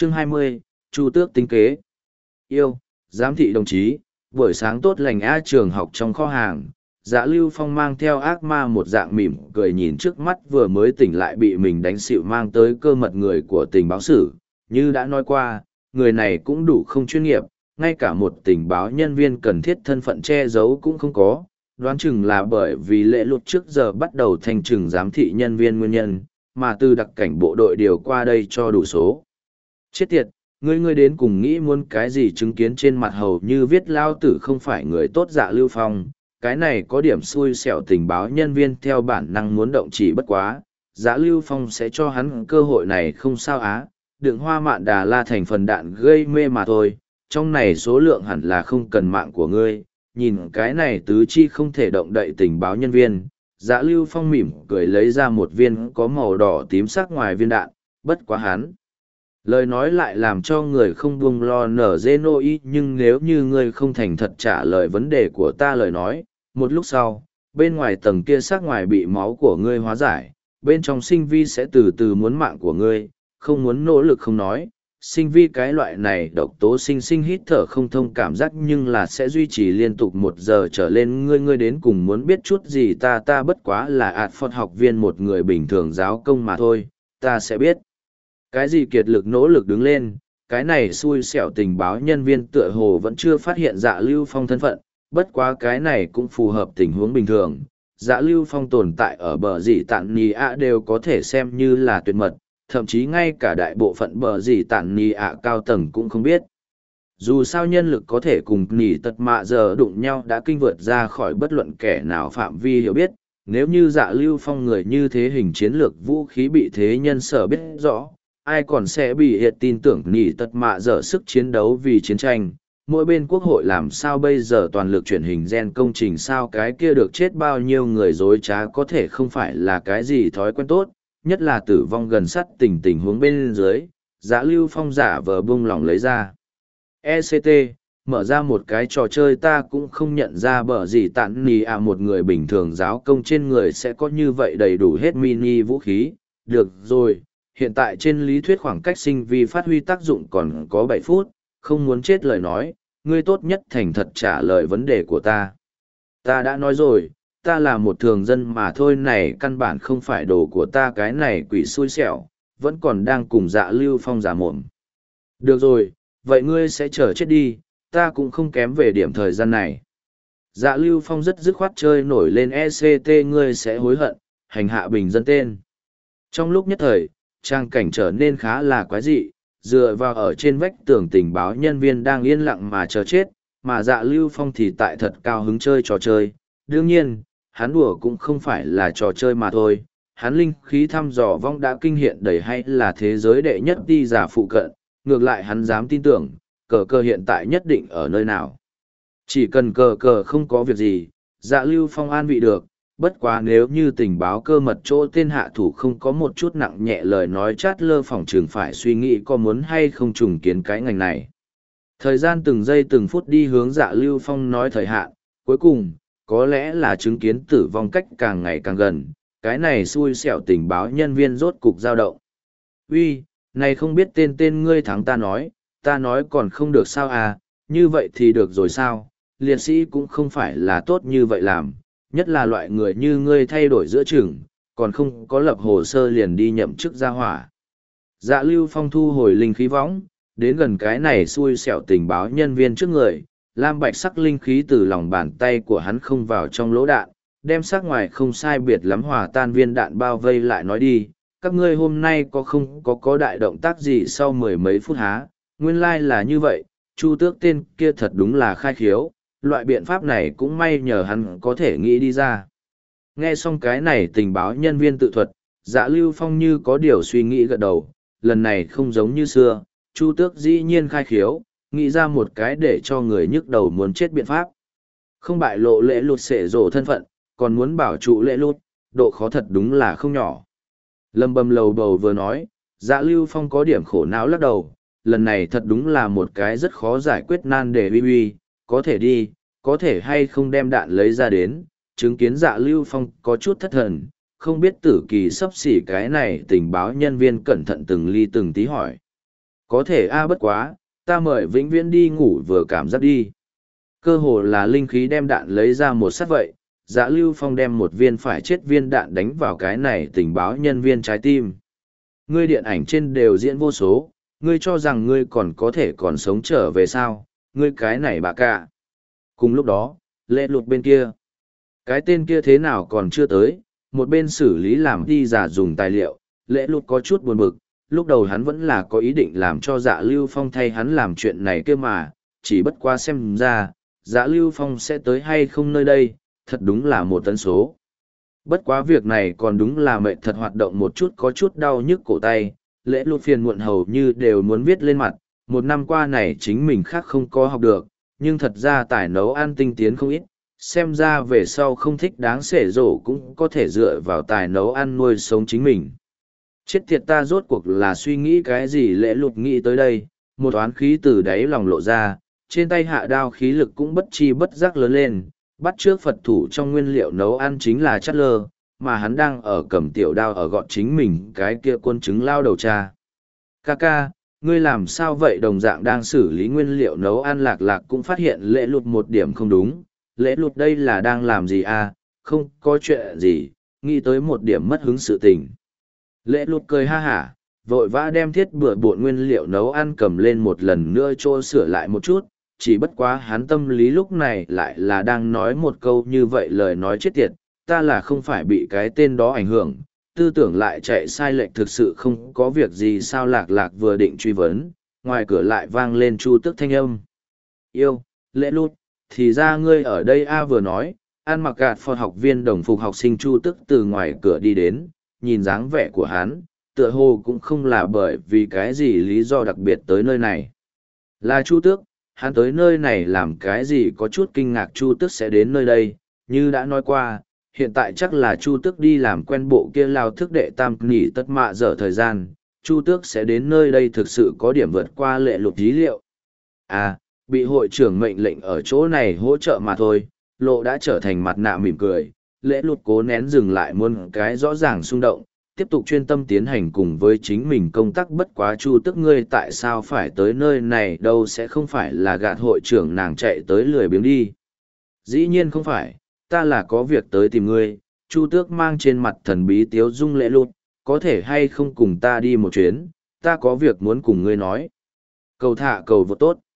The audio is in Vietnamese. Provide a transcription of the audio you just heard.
Chương 20, Chu Tước tính kế. Yêu, giám thị đồng chí, buổi sáng tốt lành A. Trường học trong kho hàng. Dạ Lưu Phong mang theo ác ma một dạng mỉm cười nhìn trước mắt vừa mới tỉnh lại bị mình đánh xịu mang tới cơ mật người của tình báo sử. Như đã nói qua, người này cũng đủ không chuyên nghiệp, ngay cả một tình báo nhân viên cần thiết thân phận che giấu cũng không có. Đoán chừng là bởi vì lễ luật trước giờ bắt đầu thanh trừng giám thị nhân viên nguyên nhân, mà từ đặc cảnh bộ đội điều qua đây cho đủ số. Chết tiệt, ngươi đến cùng nghĩ muốn cái gì chứng kiến trên mặt hầu như viết lao tử không phải người tốt. Dạ Lưu Phong, cái này có điểm xui xẻo tình báo nhân viên theo bản năng muốn động chỉ bất quá. Dạ Lưu Phong sẽ cho hắn cơ hội này không sao á, đựng hoa mạn đà la thành phần đạn gây mê mà thôi, trong này số lượng hẳn là không cần mạng của ngươi. Nhìn cái này tứ chi không thể động đậy tình báo nhân viên, Dạ Lưu Phong mỉm cười lấy ra một viên có màu đỏ tím sắc ngoài viên đạn, bất quá hắn. Lời nói lại làm cho người không buông lo nở dê nôi, nhưng nếu như ngươi không thành thật trả lời vấn đề của ta lời nói, một lúc sau, bên ngoài tầng kia sắc ngoài bị máu của ngươi hóa giải, bên trong sinh vi sẽ từ từ muốn mạng của ngươi, không muốn nỗ lực không nói. Sinh vi cái loại này độc tố sinh hít thở không thông cảm giác nhưng là sẽ duy trì liên tục 1 giờ trở lên. Ngươi đến cùng muốn biết chút gì? Ta bất quá là Phật học viên một người bình thường giáo công mà thôi, ta sẽ biết. Cái gì kiệt lực nỗ lực đứng lên, cái này xui xẻo tình báo nhân viên tựa hồ vẫn chưa phát hiện Dạ Lưu Phong thân phận, bất quá cái này cũng phù hợp tình huống bình thường. Dạ Lưu Phong tồn tại ở bờ dì tản nì ạ đều có thể xem như là tuyệt mật, thậm chí ngay cả đại bộ phận bờ dì tản nì ạ cao tầng cũng không biết. Dù sao nhân lực có thể cùng nỉ tật mạ giờ đụng nhau đã kinh vượt ra khỏi bất luận kẻ nào phạm vi hiểu biết, nếu như Dạ Lưu Phong người như thế hình chiến lược vũ khí bị thế nhân sở biết rõ, ai còn sẽ bị hiện tin tưởng nỉ tật mạ dở sức chiến đấu vì chiến tranh. Mỗi bên quốc hội làm sao bây giờ toàn lực chuyển hình gen công trình sao, cái kia được chết bao nhiêu người dối trá có thể không phải là cái gì thói quen tốt, nhất là tử vong gần sát tình huống bên dưới. Dạ Lưu Phong giả vờ bung lỏng lấy ra ECT, mở ra một cái trò chơi. Ta cũng không nhận ra bở gì tản nì một người bình thường giáo công trên người sẽ có như vậy đầy đủ hết mini vũ khí. Được rồi, hiện tại trên lý thuyết khoảng cách sinh vi phát huy tác dụng còn có 7 phút, không muốn chết lời nói, ngươi tốt nhất thành thật trả lời vấn đề của ta. Ta đã nói rồi, ta là một thường dân mà thôi, này căn bản không phải đồ của ta. Cái này quỷ xui xẻo, vẫn còn đang cùng Dạ Lưu Phong giả mồm. Được rồi, vậy ngươi sẽ chờ chết đi, ta cũng không kém về điểm thời gian này. Dạ Lưu Phong rất dứt khoát chơi nổi lên ECT, ngươi sẽ hối hận, hành hạ bình dân tên. Trong lúc nhất thời, trang cảnh trở nên khá là quái dị, dựa vào ở trên vách tường tình báo nhân viên đang yên lặng mà chờ chết, mà Dạ Lưu Phong thì tại thật cao hứng chơi trò chơi. Đương nhiên, hắn đùa cũng không phải là trò chơi mà thôi, hắn linh khí thăm dò vong đã kinh hiện đầy hay là thế giới đệ nhất đi giả phụ cận, ngược lại hắn dám tin tưởng, cờ hiện tại nhất định ở nơi nào. Chỉ cần cờ không có việc gì, Dạ Lưu Phong an vị được. Bất quá nếu như tình báo cơ mật chỗ tên hạ thủ không có một chút nặng nhẹ lời nói, chát lơ phỏng trường phải suy nghĩ có muốn hay không trùng kiến cái ngành này. Thời gian từng giây từng phút đi hướng Dạ Lưu Phong nói thời hạn, cuối cùng, có lẽ là chứng kiến tử vong cách càng ngày càng gần, cái này xui xẻo tình báo nhân viên rốt cục dao động. Uy, này không biết tên ngươi thắng ta nói còn không được sao à, như vậy thì được rồi sao, liệt sĩ cũng không phải là tốt như vậy làm. Nhất là loại người như ngươi thay đổi giữa chừng, còn không có lập hồ sơ liền đi nhậm chức gia hỏa. Dạ Lưu Phong thu hồi linh khí võng, đến gần cái này xui xẻo tình báo nhân viên trước người, lam bạch sắc linh khí từ lòng bàn tay của hắn không vào trong lỗ đạn, đem sắc ngoài không sai biệt lắm hòa tan viên đạn bao vây lại nói đi, các ngươi hôm nay không có đại động tác gì sau 10 mấy phút há, nguyên lai là như vậy, Chu Tước tên kia thật đúng là khai khiếu. Loại biện pháp này cũng may nhờ hắn có thể nghĩ đi ra. Nghe xong cái này tình báo nhân viên tự thuật, Dạ Lưu Phong như có điều suy nghĩ gật đầu, lần này không giống như xưa, Chu Tước dĩ nhiên khai khiếu, nghĩ ra một cái để cho người nhức đầu muốn chết biện pháp. Không bại lộ lễ lụt xệ rổ thân phận, còn muốn bảo trụ lễ lụt, độ khó thật đúng là không nhỏ. Lâm bầm lầu bầu vừa nói, Dạ Lưu Phong có điểm khổ não lắc đầu, lần này thật đúng là một cái rất khó giải quyết nan đề uy, có thể đi, có thể hay không đem đạn lấy ra đến, chứng kiến Dạ Lưu Phong có chút thất thần, không biết tử kỳ sắp xỉ cái này tình báo nhân viên cẩn thận từng ly từng tí hỏi. Có thể bất quá, ta mời vĩnh viễn đi ngủ vừa cảm giác đi. Cơ hồ là linh khí đem đạn lấy ra một sát vậy, Dạ Lưu Phong đem một viên phải chết viên đạn đánh vào cái này tình báo nhân viên trái tim. Ngươi điện ảnh trên đều diễn vô số, ngươi cho rằng ngươi còn có thể còn sống trở về sao, ngươi cái này bà cả. Cùng lúc đó, lệ lụt bên kia. Cái tên kia thế nào còn chưa tới, một bên xử lý làm đi giả dùng tài liệu, lệ lụt có chút buồn bực, lúc đầu hắn vẫn là có ý định làm cho Dạ Lưu Phong thay hắn làm chuyện này kia mà, chỉ bất qua xem ra, Dạ Lưu Phong sẽ tới hay không nơi đây, thật đúng là một tấn số. Bất quá việc này còn đúng là mệt thật hoạt động một chút có chút đau nhức cổ tay, lễ lụt phiền muộn hầu như đều muốn viết lên mặt, một năm qua này chính mình khác không có học được, nhưng thật ra tài nấu ăn tinh tiến không ít, xem ra về sau không thích đáng xể rổ cũng có thể dựa vào tài nấu ăn nuôi sống chính mình. Chết tiệt ta rốt cuộc là suy nghĩ cái gì lễ lụt nghĩ tới đây, một oán khí từ đáy lòng lộ ra, trên tay hạ đao khí lực cũng bất chi bất giác lớn lên, bắt trước Phật thủ trong nguyên liệu nấu ăn chính là chát lơ, mà hắn đang ở cầm tiểu đao ở gọn chính mình cái kia quân chứng lao đầu cha. Ca, ngươi làm sao vậy đồng dạng đang xử lý nguyên liệu nấu ăn lạc lạc cũng phát hiện lễ lụt một điểm không đúng, lễ lụt đây là đang làm gì à, không có chuyện gì, nghĩ tới một điểm mất hứng sự tình. Lễ lụt cười ha hả, vội vã đem thiết bừa bộn nguyên liệu nấu ăn cầm lên một lần nữa cho sửa lại một chút, chỉ bất quá hắn tâm lý lúc này lại là đang nói một câu như vậy lời nói chết tiệt, ta là không phải bị cái tên đó ảnh hưởng, tư tưởng lại chạy sai lệch thực sự không có việc gì sao lạc lạc vừa định truy vấn, ngoài cửa lại vang lên Chu Tước thanh âm. Yêu, lễ lụt, thì ra ngươi ở đây vừa nói, ăn mặc gạt phò học viên đồng phục học sinh Chu Tước từ ngoài cửa đi đến, nhìn dáng vẻ của hắn, tựa hồ cũng không là bởi vì cái gì lý do đặc biệt tới nơi này. Là Chu Tước, hắn tới nơi này làm cái gì có chút kinh ngạc Chu Tước sẽ đến nơi đây, như đã nói qua, hiện tại chắc là Chu Tước đi làm quen bộ kia lao thức đệ tam nghỉ tất mạ dở thời gian, Chu Tước sẽ đến nơi đây thực sự có điểm vượt qua lệ lục dí liệu. Bị hội trưởng mệnh lệnh ở chỗ này hỗ trợ mà thôi, lộ đã trở thành mặt nạ mỉm cười, lễ lụt cố nén dừng lại muôn cái rõ ràng xung động, tiếp tục chuyên tâm tiến hành cùng với chính mình công tác bất quá Chu Tước ngươi tại sao phải tới nơi này đâu sẽ không phải là gạt hội trưởng nàng chạy tới lười biếng đi. Dĩ nhiên không phải, ta là có việc tới tìm ngươi, Chu Tước mang trên mặt thần bí tiếu dung lễ lụt, có thể hay không cùng ta đi một chuyến, ta có việc muốn cùng ngươi nói. Cầu thả cầu vô tốt.